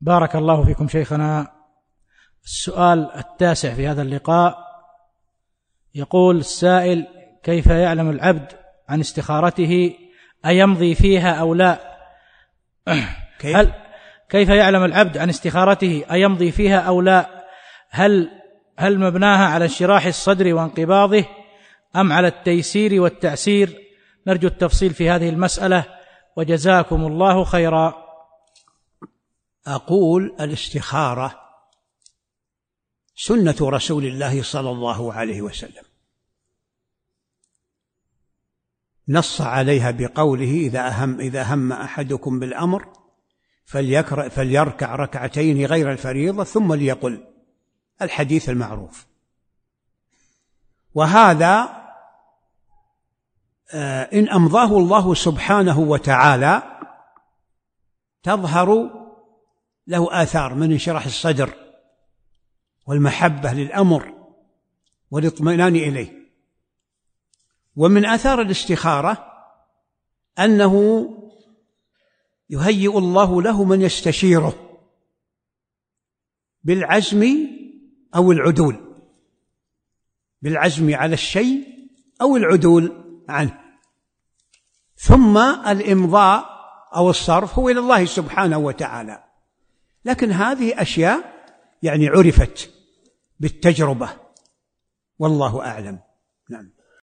بارك الله فيكم شيخنا. السؤال 9 في هذا اللقاء، يقول السائل: كيف يعلم العبد عن استخارته أيمضي فيها أو لا؟ كيف يعلم العبد عن استخارته أيمضي فيها أو لا؟ هل مبناها على انشراح الصدر وانقباضه أم على التيسير والتعسير؟ نرجو التفصيل في هذه المسألة وجزاكم الله خيرا. أقول: الاستخارة سنة رسول الله صلى الله عليه وسلم، نص عليها بقوله: إذا هم أحدكم بالأمر فليركع ركعتين غير الفريضة ثم ليقل، الحديث المعروف. وهذا إن أمضاه الله سبحانه وتعالى تظهر له آثار من انشراح الصدر والمحبة للأمر والاطمئنان إليه. ومن آثار الاستخارة أنه يهيئ الله له من يستشيره بالعزم أو العدول، بالعزم على الشيء أو العدول عنه. ثم الإمضاء أو الصرف هو إلى الله سبحانه وتعالى. لكن هذه أشياء عرفت بالتجربة، والله أعلم. نعم.